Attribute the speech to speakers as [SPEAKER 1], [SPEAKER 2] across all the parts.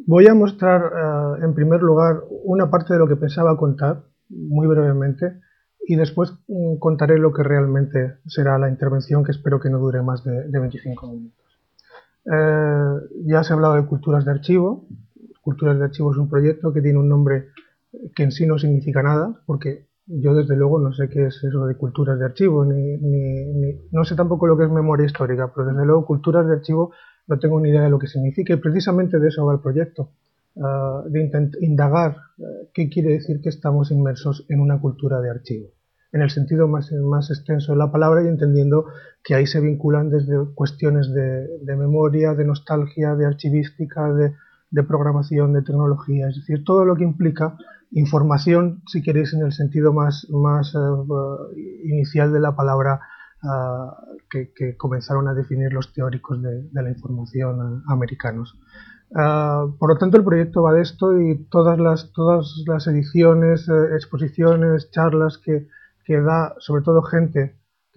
[SPEAKER 1] Voy a mostrar, en primer lugar, una parte de lo que pensaba contar, muy brevemente, y después contaré lo que realmente será la intervención, que espero que no dure más de 25 minutos. Ya se ha hablado de culturas de archivo. Culturas de archivo es un proyecto que tiene un nombre que en sí no significa nada, porque yo desde luego no sé qué es eso de culturas de archivo, no sé tampoco lo que es memoria histórica, pero desde luego culturas de archivo no tengo ni idea de lo que significa y precisamente de eso va el proyecto, de indagar qué quiere decir que estamos inmersos en una cultura de archivo, en el sentido más extenso de la palabra y entendiendo que ahí se vinculan desde cuestiones de memoria, de nostalgia, de archivística, de programación, de tecnología, es decir, todo lo que implica información, si queréis, en el sentido más inicial de la palabra que comenzaron a definir los teóricos de la información americanos. Por lo tanto, el proyecto va de esto y todas las ediciones, exposiciones, charlas que da sobre todo gente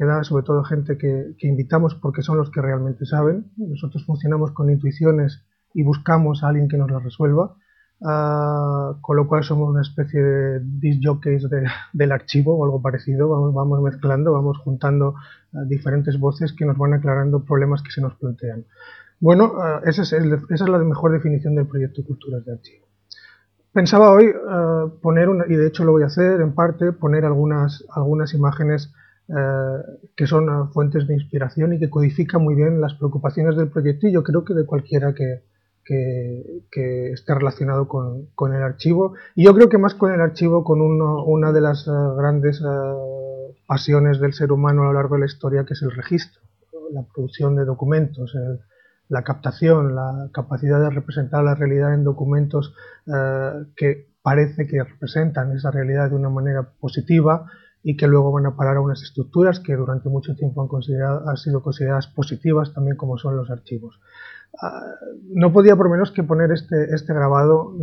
[SPEAKER 1] que invitamos porque son los que realmente saben. Nosotros funcionamos con intuiciones y buscamos a alguien que nos las resuelva. Con lo cual somos una especie de disc jockeys del archivo o algo parecido, vamos mezclando, vamos juntando diferentes voces que nos van aclarando problemas que se nos plantean. Bueno, esa es la mejor definición del proyecto Culturas de Archivo. Pensaba hoy poner, y de hecho lo voy a hacer en parte, poner algunas imágenes que son fuentes de inspiración y que codifican muy bien las preocupaciones del proyecto y yo creo que de cualquiera que esté relacionado con el archivo. Y yo creo que más con el archivo, con una de las grandes pasiones del ser humano a lo largo de la historia, que es el registro, la producción de documentos, la captación, la capacidad de representar la realidad en documentos que parece que representan esa realidad de una manera positiva y que luego van a parar a unas estructuras que durante mucho tiempo han sido consideradas positivas también, como son los archivos. No podía por menos que poner este grabado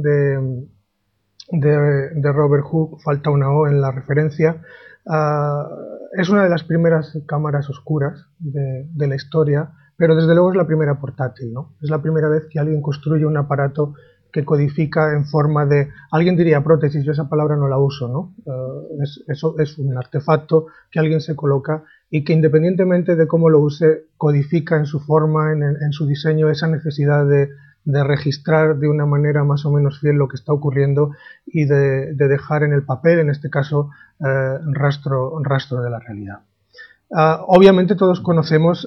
[SPEAKER 1] de Robert Hooke, falta una O en la referencia. Es una de las primeras cámaras oscuras de la historia, pero desde luego es la primera portátil, ¿no? Es la primera vez que alguien construye un aparato que codifica en forma de, alguien diría prótesis, yo esa palabra no la uso, ¿no? Eso es un artefacto que alguien se coloca y que independientemente de cómo lo use, codifica en su forma, en su diseño, esa necesidad de registrar de una manera más o menos fiel lo que está ocurriendo y de dejar en el papel, en este caso, rastro de la realidad. Obviamente todos conocemos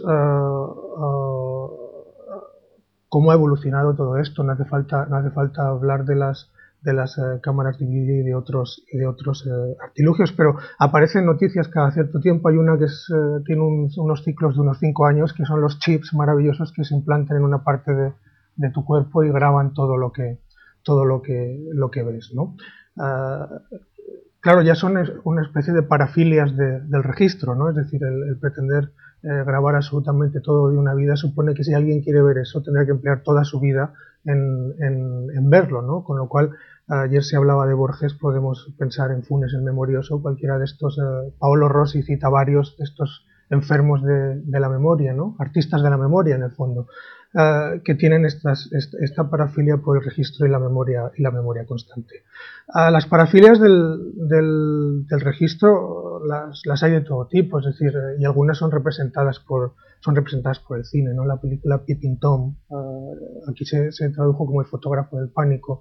[SPEAKER 1] cómo ha evolucionado todo esto, no hace falta hablar de las cámaras de vídeo y de otros artilugios, pero aparecen noticias cada cierto tiempo. Hay una que tiene unos ciclos de unos 5 años, que son los chips maravillosos que se implantan en una parte de tu cuerpo y graban todo lo que ves, ¿no? Claro, ya son una especie de parafilias del registro, ¿no? Es decir, el pretender grabar absolutamente todo de una vida supone que si alguien quiere ver eso tendrá que emplear toda su vida en verlo, ¿no? Con lo cual, ayer se hablaba de Borges, podemos pensar en Funes el Memorioso, cualquiera de estos, Paolo Rossi cita varios de estos enfermos de la memoria, ¿no? Artistas de la memoria, en el fondo, que tienen esta parafilia por el registro y la memoria constante. Las parafilias del registro las hay de todo tipo, es decir, y algunas son representadas por el cine, ¿no? La película Peeping Tom, aquí se tradujo como El fotógrafo del pánico.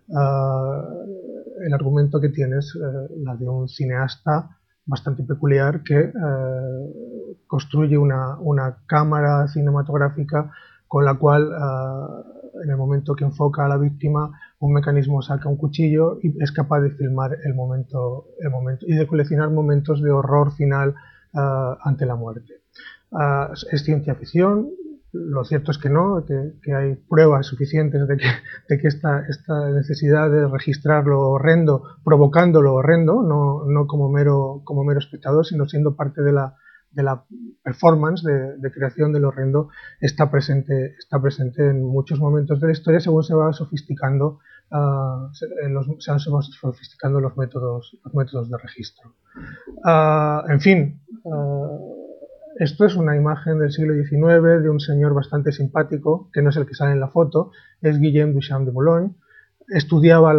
[SPEAKER 1] El argumento que tiene es la de un cineasta bastante peculiar que construye una cámara cinematográfica con la cual, en el momento que enfoca a la víctima, un mecanismo saca un cuchillo y es capaz de filmar el momento y de coleccionar momentos de horror final ante la muerte. Es ciencia ficción. Lo cierto es que no, que hay pruebas suficientes de que esta necesidad de registrar lo horrendo, provocando lo horrendo, no como mero espectador, sino siendo parte de la performance de creación del horrendo, está presente en muchos momentos de la historia según se va sofisticando, se van sofisticando los métodos de registro. En fin, Esto es una imagen del siglo XIX de un señor bastante simpático, que no es el que sale en la foto, es Guillaume Duchamp de Boulogne. Estudiaba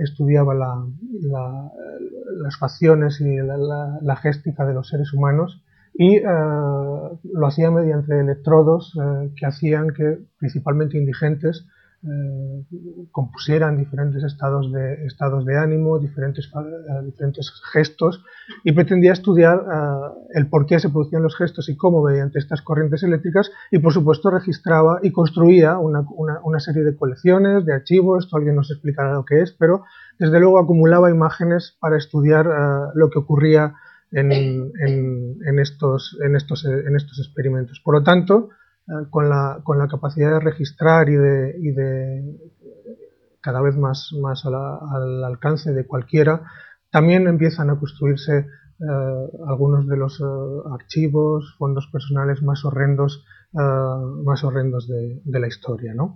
[SPEAKER 1] las facciones y la géstica de los seres humanos y lo hacía mediante electrodos que hacían que, principalmente indigentes, compusieran diferentes estados de ánimo, diferentes gestos, y pretendía estudiar el por qué se producían los gestos y cómo mediante estas corrientes eléctricas, y por supuesto registraba y construía una serie de colecciones, de archivos. Esto alguien nos explicará lo que es, pero desde luego acumulaba imágenes para estudiar lo que ocurría en estos experimentos. Por lo tanto, con la capacidad de registrar y de cada vez más al alcance de cualquiera, también empiezan a construirse algunos de los archivos, fondos personales más horrendos de la historia, ¿no?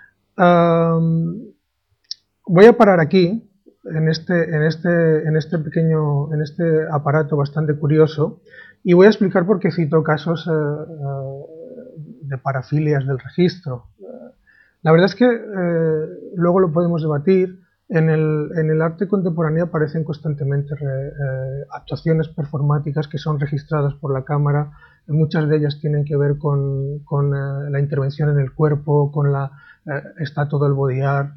[SPEAKER 1] Voy a parar aquí, en este aparato bastante curioso, y voy a explicar por qué cito casos de parafilias del registro. La verdad es que luego lo podemos debatir. En el arte contemporáneo aparecen constantemente actuaciones performáticas que son registradas por la cámara. Muchas de ellas tienen que ver con la intervención en el cuerpo, está todo el body art,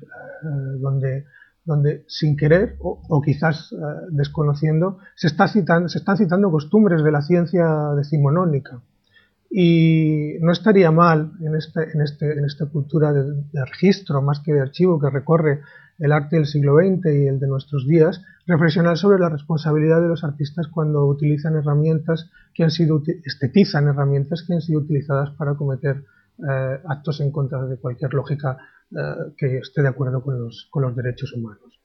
[SPEAKER 1] donde sin querer o quizás desconociendo se están citando costumbres de la ciencia decimonónica. Y no estaría mal en esta cultura de registro más que de archivo que recorre el arte del siglo XX y el de nuestros días, reflexionar sobre la responsabilidad de los artistas cuando utilizan herramientas que han sido estetizan herramientas que han sido utilizadas para cometer actos en contra de cualquier lógica que esté de acuerdo con los derechos humanos.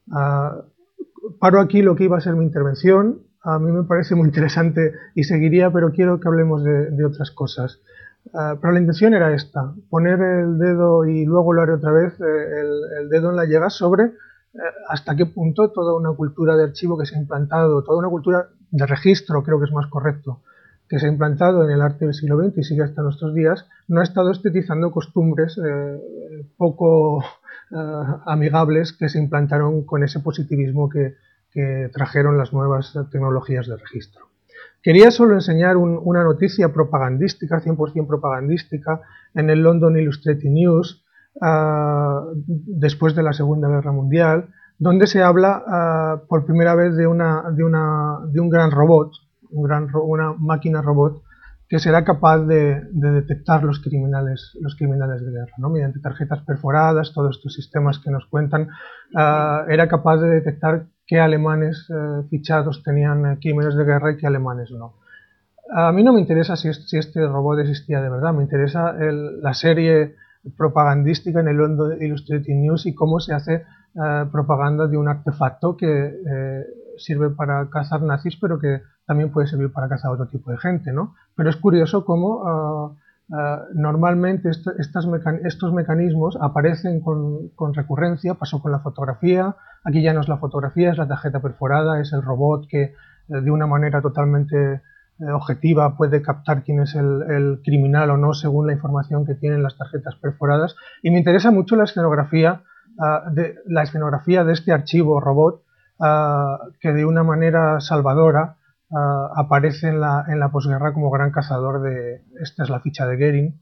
[SPEAKER 1] Paro aquí lo que iba a ser mi intervención. A mí me parece muy interesante y seguiría, pero quiero que hablemos de otras cosas. Pero la intención era esta, poner el dedo, y luego lo haré otra vez, el dedo en la llaga sobre hasta qué punto toda una cultura de archivo que se ha implantado, toda una cultura de registro, creo que es más correcto, que se ha implantado en el arte del siglo XX y sigue hasta nuestros días, no ha estado estetizando costumbres poco amigables que se implantaron con ese positivismo que trajeron las nuevas tecnologías de registro. Quería solo enseñar una noticia propagandística, 100% propagandística, en el London Illustrated News, después de la Segunda Guerra Mundial, donde se habla por primera vez de un gran robot, una máquina robot que será capaz de detectar los criminales de guerra, ¿no? Mediante tarjetas perforadas, todos estos sistemas que nos cuentan, era capaz de detectar qué alemanes fichados tenían crímenes de guerra y qué alemanes no. A mí no me interesa si este robot existía de verdad, me interesa la serie propagandística en el London Illustrated News y cómo se hace propaganda de un artefacto que sirve para cazar nazis, pero que también puede servir para cazar otro tipo de gente, ¿no? Pero es curioso cómo normalmente estos mecanismos aparecen con recurrencia. Pasó con la fotografía, aquí ya no es la fotografía, es la tarjeta perforada, es el robot que de una manera totalmente objetiva puede captar quién es el criminal o no según la información que tienen las tarjetas perforadas. Y me interesa mucho la escenografía de este archivo robot que de una manera salvadora aparece en la posguerra como gran cazador de... Esta es la ficha de Goering,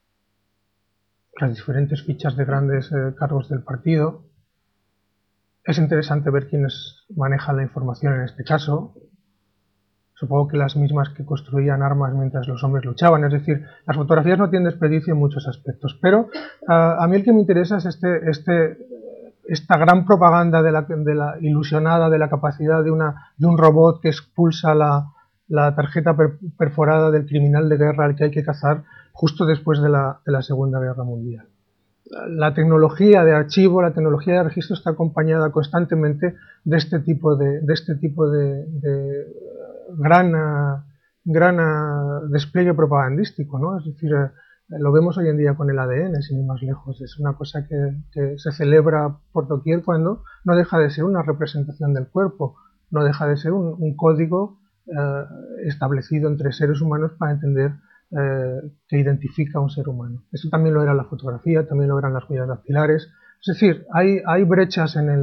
[SPEAKER 1] las diferentes fichas de grandes cargos del partido. Es interesante ver quiénes manejan la información en este caso. Supongo que las mismas que construían armas mientras los hombres luchaban. Es decir, las fotografías no tienen desperdicio en muchos aspectos. Pero a mí el que me interesa es esta gran propaganda de la ilusionada de la capacidad de un robot que expulsa la tarjeta perforada del criminal de guerra al que hay que cazar justo después de la Segunda Guerra Mundial. La tecnología de archivo, la tecnología de registro está acompañada constantemente de este tipo de gran despliegue propagandístico, ¿no? Es decir, lo vemos hoy en día con el ADN, sin ir más lejos. Es una cosa que se celebra por doquier cuando no deja de ser una representación del cuerpo, no deja de ser un código establecido entre seres humanos para entender que identifica a un ser humano. Eso también lo era la fotografía, también lo eran las huellas dactilares. Es decir, hay brechas en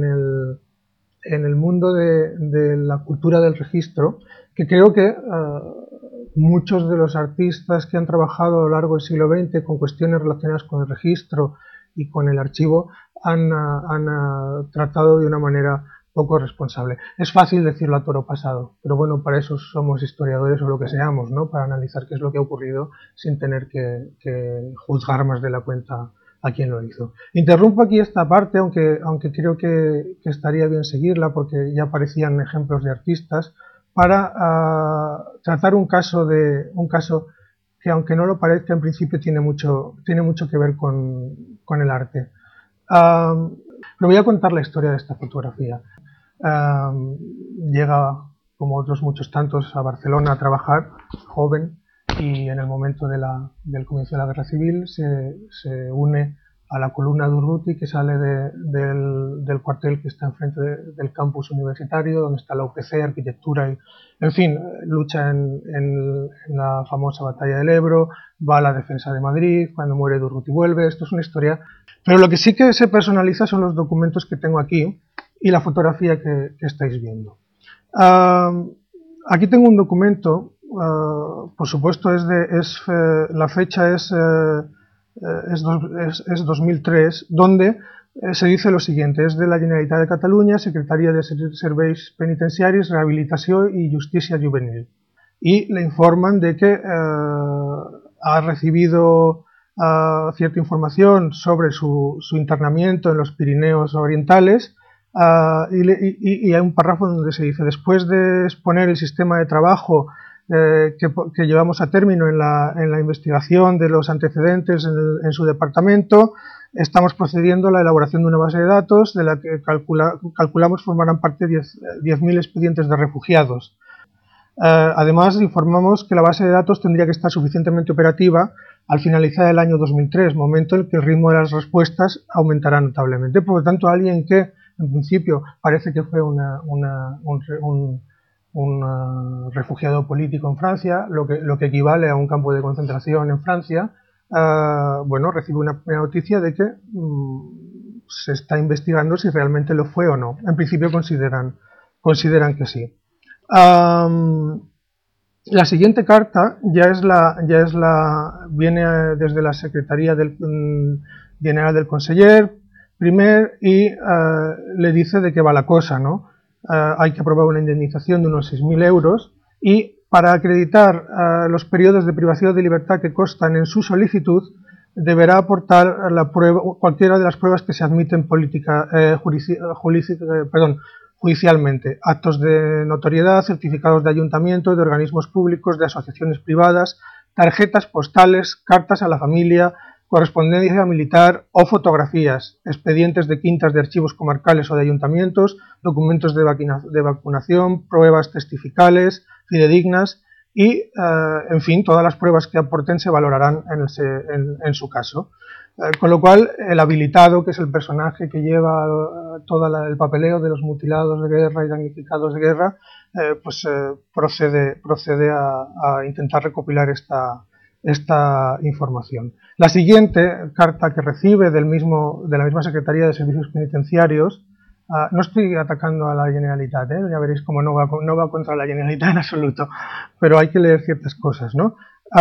[SPEAKER 1] el mundo de la cultura del registro que creo que muchos de los artistas que han trabajado a lo largo del siglo XX con cuestiones relacionadas con el registro y con el archivo han tratado de una manera poco responsable. Es fácil decirlo a toro pasado, pero bueno, para eso somos historiadores o lo que seamos, ¿no? Para analizar qué es lo que ha ocurrido sin tener que juzgar más de la cuenta a quien lo hizo. Interrumpo aquí esta parte, aunque creo que estaría bien seguirla porque ya aparecían ejemplos de artistas, para tratar un caso que, aunque no lo parezca, en principio tiene mucho que ver con el arte. Le voy a contar la historia de esta fotografía. Llega, como otros muchos tantos, a Barcelona a trabajar, joven, y en el momento del comienzo de la Guerra Civil se une a la columna de Urruti, que sale del cuartel que está enfrente del campus universitario, donde está la UPC, arquitectura, y, en fin, lucha en la famosa batalla del Ebro, va a la defensa de Madrid, cuando muere Urruti vuelve. Esto es una historia, pero lo que sí que se personaliza son los documentos que tengo aquí y la fotografía que estáis viendo. Aquí tengo un documento, por supuesto la fecha es 2003, donde se dice lo siguiente: es de la Generalitat de Catalunya, Secretaria de Serveis Penitenciaris, Rehabilitació y Justícia Juvenil. Y le informan de que ha recibido cierta información sobre su internamiento en los Pirineos Orientales, y hay un párrafo donde se dice: después de exponer el sistema de trabajo que llevamos a término en la investigación de los antecedentes en su departamento, estamos procediendo a la elaboración de una base de datos de la que calculamos formarán parte 10.000 expedientes de refugiados. Además, informamos que la base de datos tendría que estar suficientemente operativa al finalizar el año 2003, momento en el que el ritmo de las respuestas aumentará notablemente. Por lo tanto, alguien que en principio parece que fue un refugiado político en Francia, lo que equivale a un campo de concentración en Francia, bueno, recibe una noticia de que se está investigando si realmente lo fue o no. En principio consideran que sí. La siguiente carta viene desde la Secretaría General del Conseller primer, y le dice de qué va la cosa, ¿no? Hay que aprobar una indemnización de unos 6.000 euros, y para acreditar los periodos de privacidad de libertad que constan en su solicitud, deberá aportar cualquiera de las pruebas que se admiten judicialmente: actos de notoriedad, certificados de ayuntamiento, de organismos públicos, de asociaciones privadas, tarjetas postales, cartas a la familia, correspondencia militar o fotografías, expedientes de quintas de archivos comarcales o de ayuntamientos, documentos de vacunación, pruebas testificales, fidedignas y, en fin, todas las pruebas que aporten se valorarán en su caso. Con lo cual, el habilitado, que es el personaje que lleva todo el papeleo de los mutilados de guerra y damnificados de guerra, procede a intentar recopilar esta información. La siguiente carta que recibe de la misma Secretaría de Servicios Penitenciarios, no estoy atacando a la Generalitat, ya veréis cómo no va contra la Generalitat en absoluto, pero hay que leer ciertas cosas, ¿no?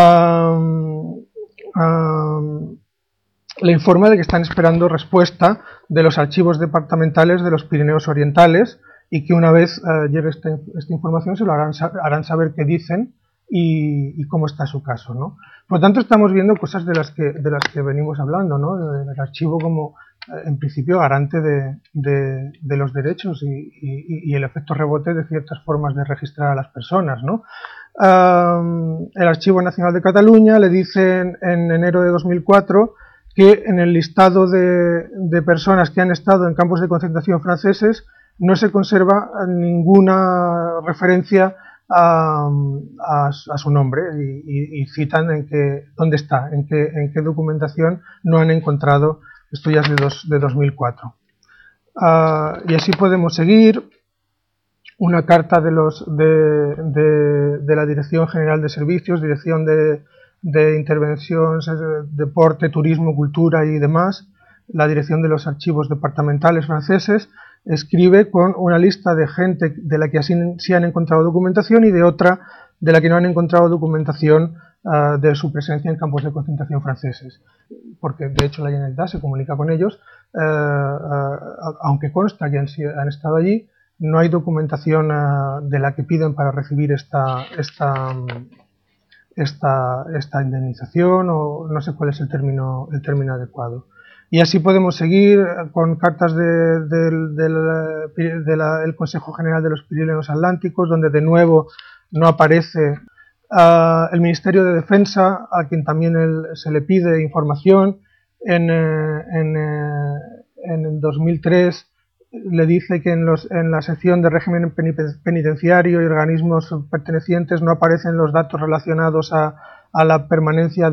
[SPEAKER 1] Le informa de que están esperando respuesta de los archivos departamentales de los Pirineos Orientales, y que una vez llegue esta información se lo harán saber qué dicen y cómo está su caso, ¿no? Por lo tanto, estamos viendo cosas de las que venimos hablando, ¿no? El archivo como, en principio, garante de los derechos y el efecto rebote de ciertas formas de registrar a las personas, ¿no? El Archivo Nacional de Cataluña le dicen en enero de 2004 que en el listado de personas que han estado en campos de concentración franceses no se conserva ninguna referencia a su nombre, y citan dónde está, en qué documentación no han encontrado. Esto ya es de 2004. Y así podemos seguir. una carta de la Dirección General de Servicios, Dirección de Intervención, Deporte, Turismo, Cultura y demás, la Dirección de los Archivos Departamentales franceses, escribe con una lista de gente de la que así sí han encontrado documentación y de otra de la que no han encontrado documentación de su presencia en campos de concentración franceses, porque de hecho la Generalitat se comunica con ellos, aunque consta que han estado allí, no hay documentación de la que piden para recibir esta indemnización, o no sé cuál es el término adecuado. Y así podemos seguir con cartas del Consejo General de los Pirineos Atlánticos, donde de nuevo no aparece el Ministerio de Defensa, a quien también se le pide información. En el 2003 le dice que en la sección de régimen penitenciario y organismos pertenecientes no aparecen los datos relacionados a la permanencia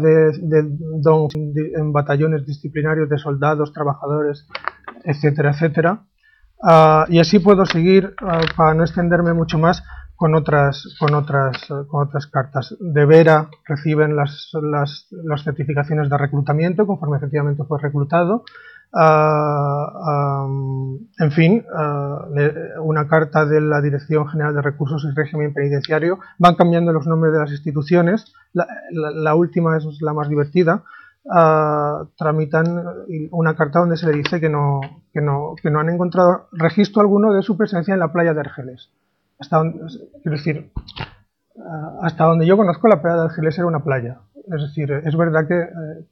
[SPEAKER 1] en batallones disciplinarios de soldados, trabajadores, etcétera, etcétera. Y así puedo seguir, para no extenderme mucho más, con otras cartas. De Vera reciben las certificaciones de reclutamiento conforme efectivamente fue reclutado. En fin, una carta de la Dirección General de Recursos y Régimen Penitenciario. Van cambiando los nombres de las instituciones. La última es la más divertida. Tramitan una carta donde se le dice que no han encontrado registro alguno de su presencia en la playa de Argeles. Quiero decir, hasta donde yo conozco, la playa de Argeles era una playa. Es decir, es verdad que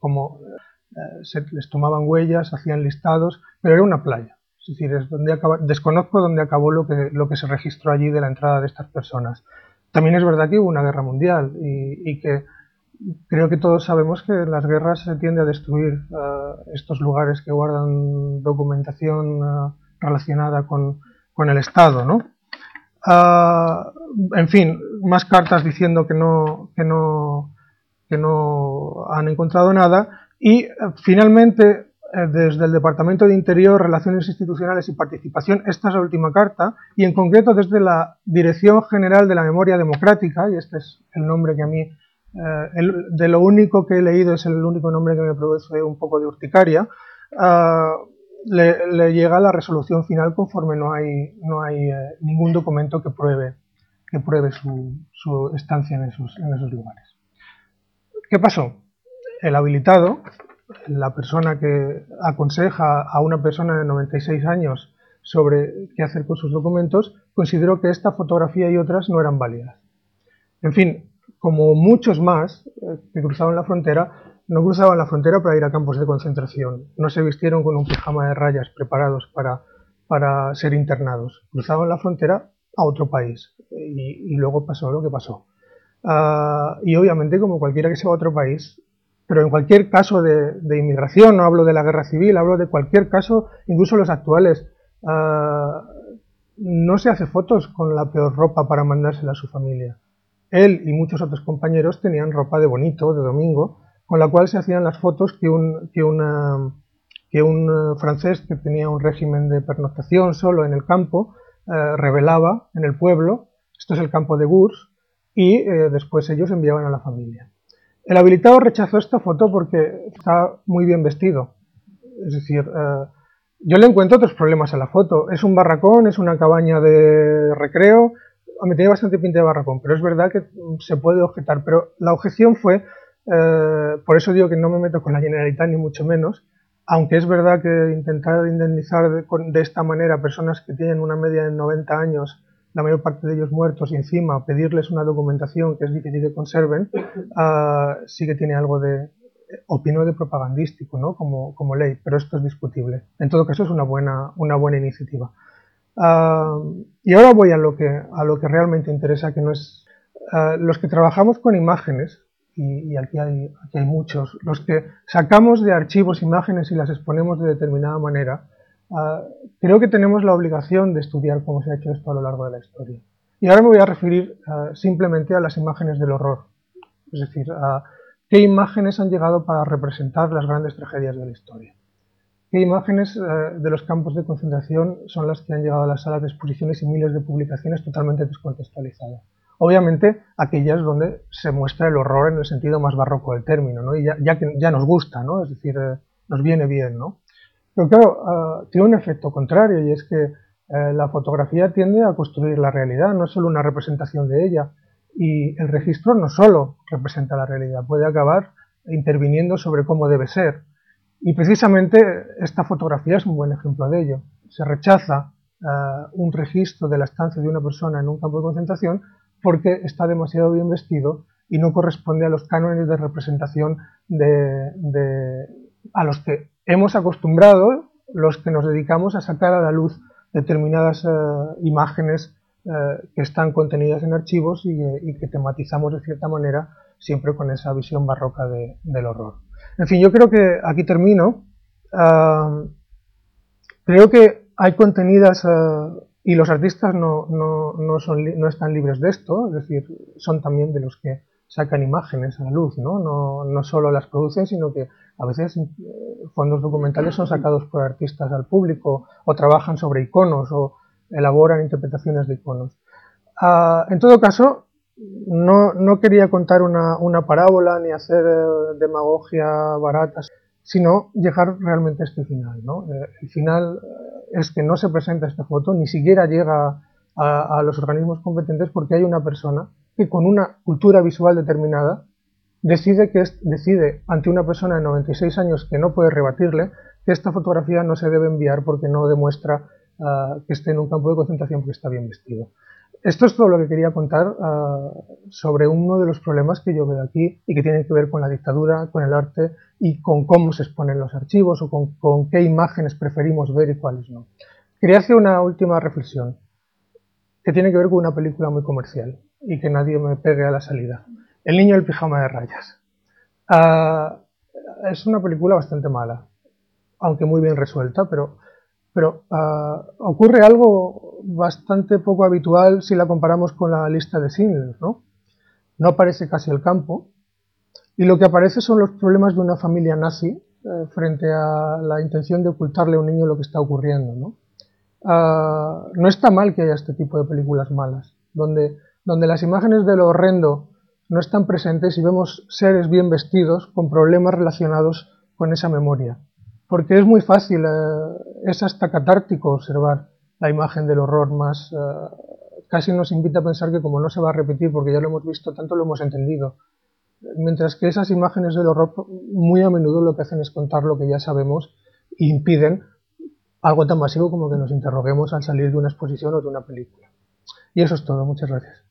[SPEAKER 1] les tomaban huellas, hacían listados, pero era una playa. Es decir, desconozco dónde acabó lo que se registró allí de la entrada de estas personas. También es verdad que hubo una guerra mundial y que creo que todos sabemos que en las guerras se tiende a destruir estos lugares que guardan documentación relacionada con el Estado, ¿no? En fin, más cartas diciendo que no han encontrado nada. Y finalmente, desde el Departamento de Interior, Relaciones Institucionales y Participación, esta es la última carta, y en concreto desde la Dirección General de la Memoria Democrática, y este es el nombre que a mí, de lo único que he leído, es el único nombre que me produce un poco de urticaria. Le llega la resolución final conforme no hay ningún documento que pruebe su estancia en esos lugares. ¿Qué pasó? El habilitado, la persona que aconseja a una persona de 96 años sobre qué hacer con sus documentos, consideró que esta fotografía y otras no eran válidas. En fin, como muchos más que cruzaban la frontera, no cruzaban la frontera para ir a campos de concentración, no se vistieron con un pijama de rayas preparados para ser internados, cruzaban la frontera a otro país y luego pasó lo que pasó. Y obviamente, como cualquiera que se va a otro país, pero en cualquier caso de inmigración, no hablo de la guerra civil, hablo de cualquier caso, incluso los actuales, no se hace fotos con la peor ropa para mandársela a su familia. Él y muchos otros compañeros tenían ropa de bonito, de domingo, con la cual se hacían las fotos que un francés que tenía un régimen de pernoctación solo en el campo revelaba en el pueblo. Esto es el campo de Gurs, y después ellos enviaban a la familia. El habilitado rechazó esta foto porque está muy bien vestido. Es decir, yo le encuentro otros problemas a la foto. Es un barracón, es una cabaña de recreo. Me tiene bastante pinta de barracón, pero es verdad que se puede objetar. Pero la objeción fue, por eso digo que no me meto con la Generalitat ni mucho menos, aunque es verdad que intentar indemnizar de esta manera a personas que tienen una media de 90 años, la mayor parte de ellos muertos, y encima pedirles una documentación que es difícil que conserven, sí que tiene algo de, opino, de propagandístico, ¿no? como ley, pero esto es discutible. En todo caso es una buena iniciativa. Y ahora voy a lo que realmente interesa, que no es los que trabajamos con imágenes, y aquí hay muchos, los que sacamos de archivos imágenes y las exponemos de determinada manera. Creo que tenemos la obligación de estudiar cómo se ha hecho esto a lo largo de la historia. Y ahora me voy a referir simplemente a las imágenes del horror. Es decir, a qué imágenes han llegado para representar las grandes tragedias de la historia. qué imágenes de los campos de concentración son las que han llegado a las salas de exposiciones y miles de publicaciones totalmente descontextualizadas. Obviamente aquellas donde se muestra el horror en el sentido más barroco del término, ¿no? Y ya nos gusta, ¿no? Es decir, nos viene bien, ¿no? Pero claro, tiene un efecto contrario, y es que la fotografía tiende a construir la realidad, no es solo una representación de ella, y el registro no solo representa la realidad, puede acabar interviniendo sobre cómo debe ser. Y precisamente esta fotografía es un buen ejemplo de ello. Se rechaza un registro de la estancia de una persona en un campo de concentración porque está demasiado bien vestido y no corresponde a los cánones de representación a los que hemos acostumbrado los que nos dedicamos a sacar a la luz determinadas imágenes que están contenidas en archivos y que tematizamos de cierta manera siempre con esa visión barroca del horror. En fin, yo creo que aquí termino. Creo que hay contenidas y los artistas no están libres de esto, es decir, son también de los que sacan imágenes a la luz, no solo las producen, sino que a veces fondos documentales son sacados por artistas al público, o trabajan sobre iconos, o elaboran interpretaciones de iconos. En todo caso, no quería contar una parábola ni hacer demagogia barata, sino llegar realmente a este final, ¿no? El final es que no se presenta esta foto, ni siquiera llega a los organismos competentes, porque hay una persona que con una cultura visual determinada decide ante una persona de 96 años que no puede rebatirle que esta fotografía no se debe enviar porque no demuestra que esté en un campo de concentración porque está bien vestido. Esto es todo lo que quería contar sobre uno de los problemas que yo veo aquí y que tienen que ver con la dictadura, con el arte y con cómo se exponen los archivos o con qué imágenes preferimos ver y cuáles no. Quería hacer una última reflexión que tiene que ver con una película muy comercial y que nadie me pegue a la salida. El niño del pijama de rayas. Es una película bastante mala, aunque muy bien resuelta, pero ocurre algo bastante poco habitual si la comparamos con la lista de Schindler, ¿no? No aparece casi el campo, y lo que aparece son los problemas de una familia nazi frente a la intención de ocultarle a un niño lo que está ocurriendo, ¿no? No está mal que haya este tipo de películas malas, donde las imágenes de lo horrendo no están presentes y vemos seres bien vestidos con problemas relacionados con esa memoria. Porque es muy fácil, es hasta catártico observar la imagen del horror más. Casi nos invita a pensar que como no se va a repetir porque ya lo hemos visto tanto, lo hemos entendido. Mientras que esas imágenes del horror muy a menudo lo que hacen es contar lo que ya sabemos e impiden algo tan masivo como que nos interroguemos al salir de una exposición o de una película. Y eso es todo, muchas gracias.